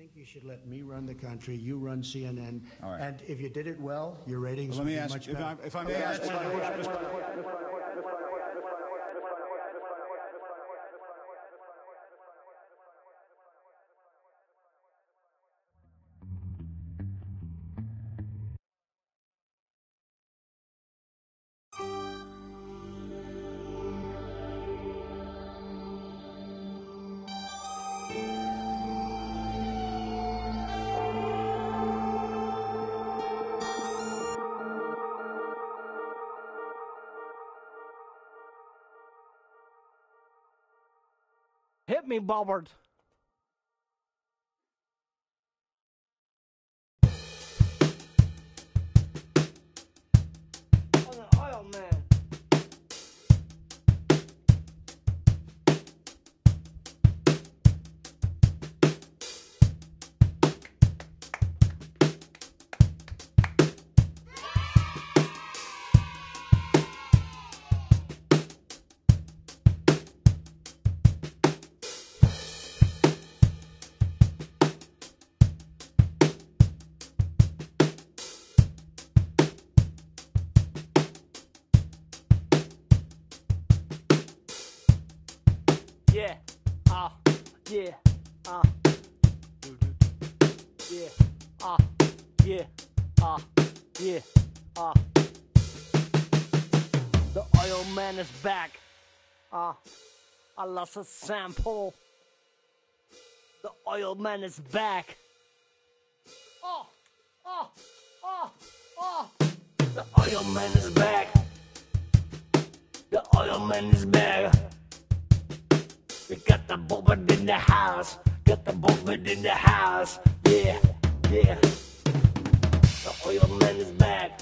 think you should let me run the country, you run CNN, All right. and if you did it well, your ratings Let would me be ask, much better. if I may ask one question. Hit me, Bobbert. I'm an oil man. Yeah, yeah, yeah, yeah, yeah, The oil man is back. I lost a sample. The oil man is back. The oil man is back. The oil man is back. We got the bullet in the house. Got the bullet in the house. Yeah, yeah. The oil man is back.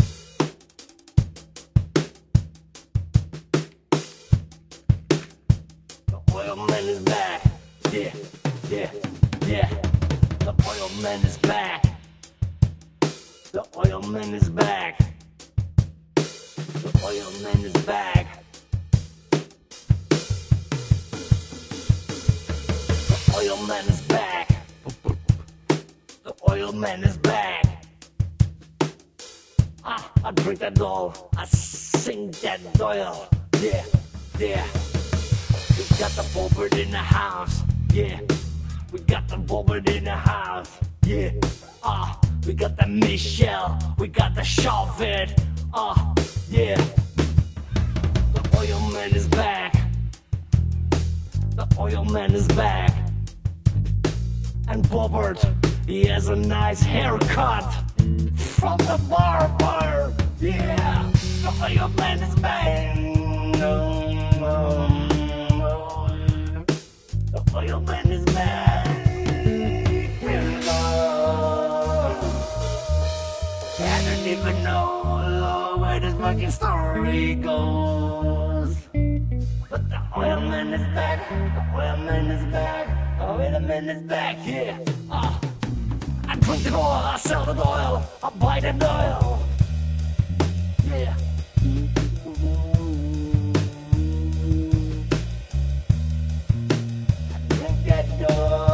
The oil man is back. Yeah, yeah, yeah. The oil man is back. The oil man is back. The oil man is back. The oil man is back. The oil man is back. I drink that oil. I sing that oil. Yeah, yeah. We got the bullet in the house. Yeah. We got the bullet in the house. Yeah. We got the Michelle. We got the Chauvet. Yeah. The oil man is back. The oil man is back. And Bobbert, he has a nice haircut from the barber. Yeah, the oil man is back. The oil man is back. I don't even know where this fucking story goes. But the oil man is back. The oil man is back. The oil man is back. Yeah. I drink the oil. I sell the oil. I buy the oil. Yeah. I drink that oil.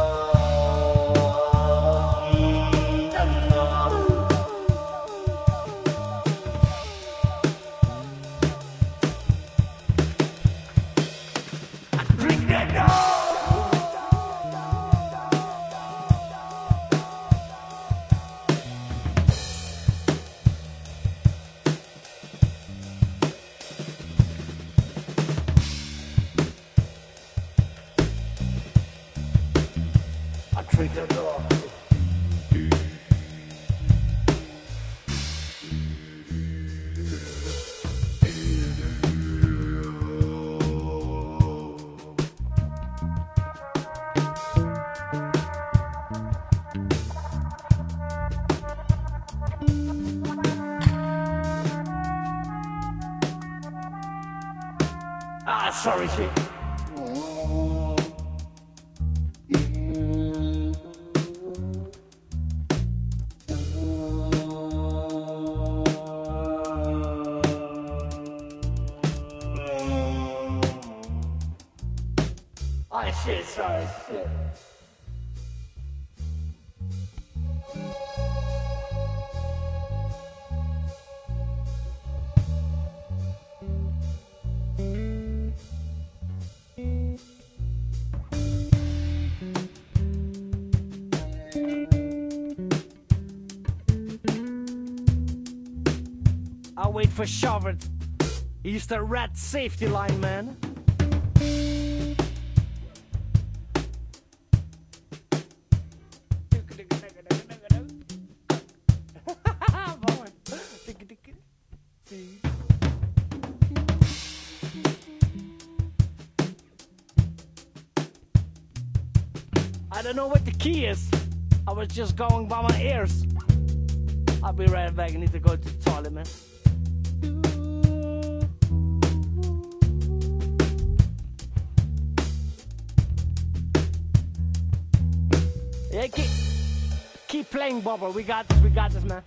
Sorry, shit. Shit, sorry, shit. I'll wait for Shavert. He's the rat safety line man. I don't know what the key is. I was just going by my ears. I'll be right back. I need to go to the toilet, man. Yeah, keep playing, Bubba. We got this, man.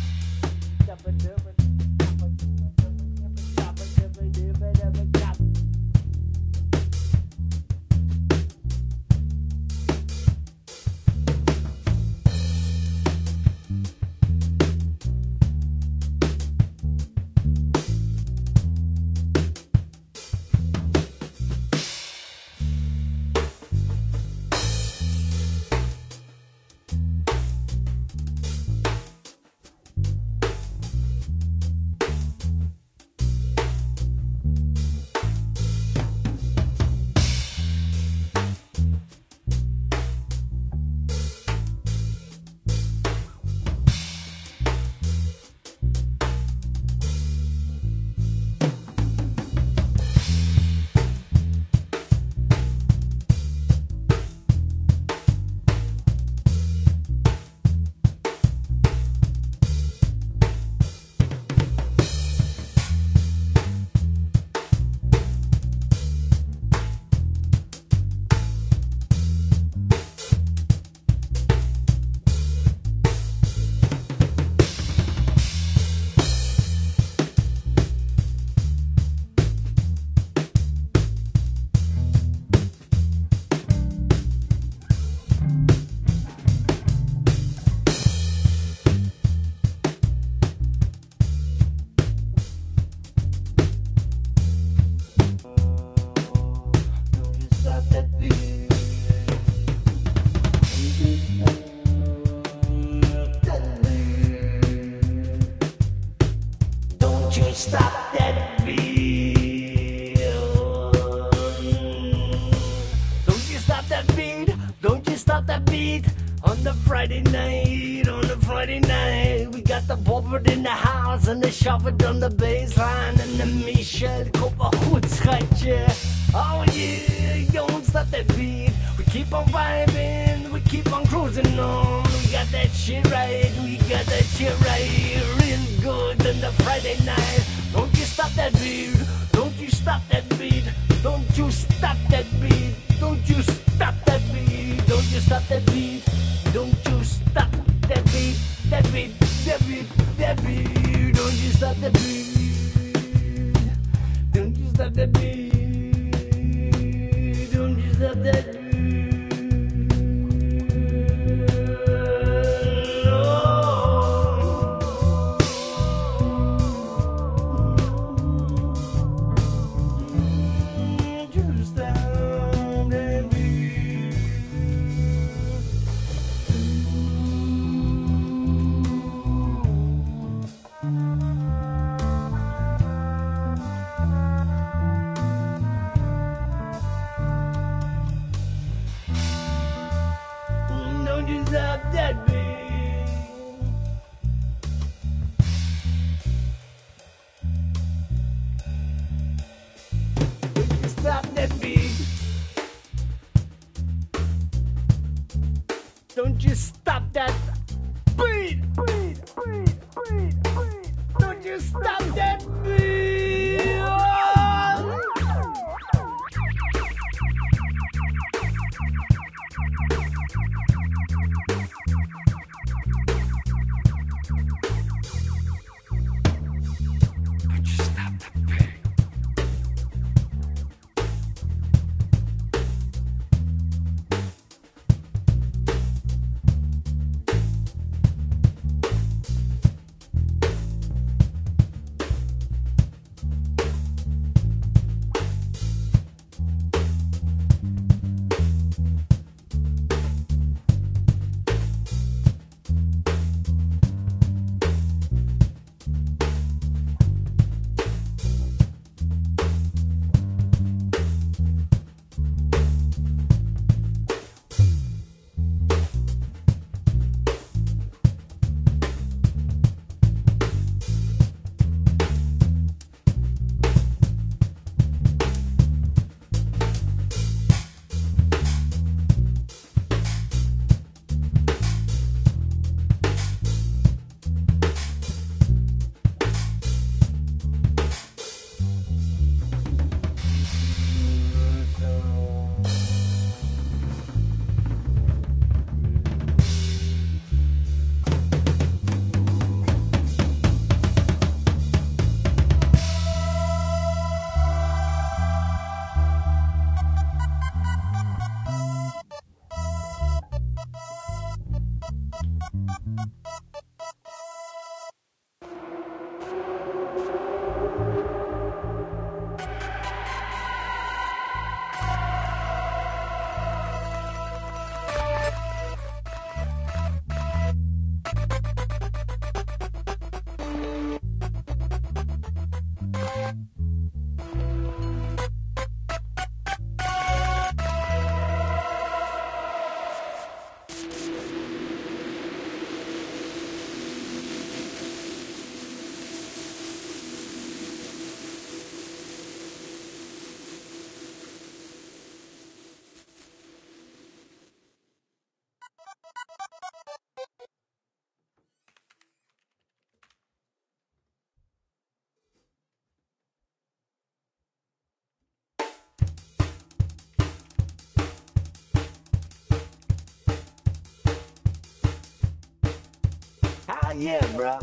Stop that beat. Don't you stop that beat. Don't you stop that beat. On the Friday night, we got the Bobbert in the house and the Shavert on the baseline and the Michel goed schatje. Oh yeah, don't stop that beat. We keep on vibing, we keep on cruising on. We got that shit right, real good on the Friday night. Don't you stop that beat, don't you stop that beat, don't you stop that beat, don't you stop that beat, don't you stop that beat, don't you stop that beat, that beat, that beat, that beat, don't you stop that beat, don't you stop that beat, don't you stop that beat. Don't you stop that beat. Don't you stop that beat. Don't you stop that beat. Don't you stop that beat. yeah, bro.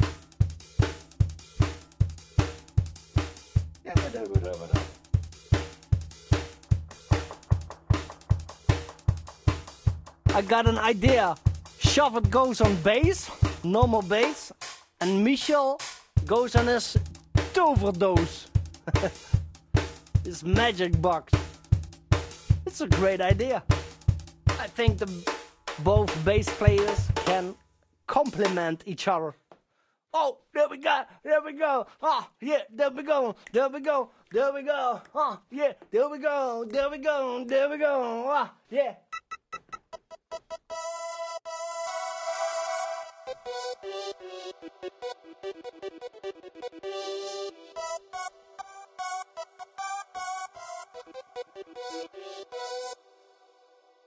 I got an idea. Shuffle goes on bass, normal bass, and Michel goes on his toverdose. His magic box. It's a great idea. I think both bass players can complement each other. Oh, there we go, there we go. Oh, yeah, there we go, there we go, there we go. Oh, yeah, there we go, there we go, there we go. Oh, yeah.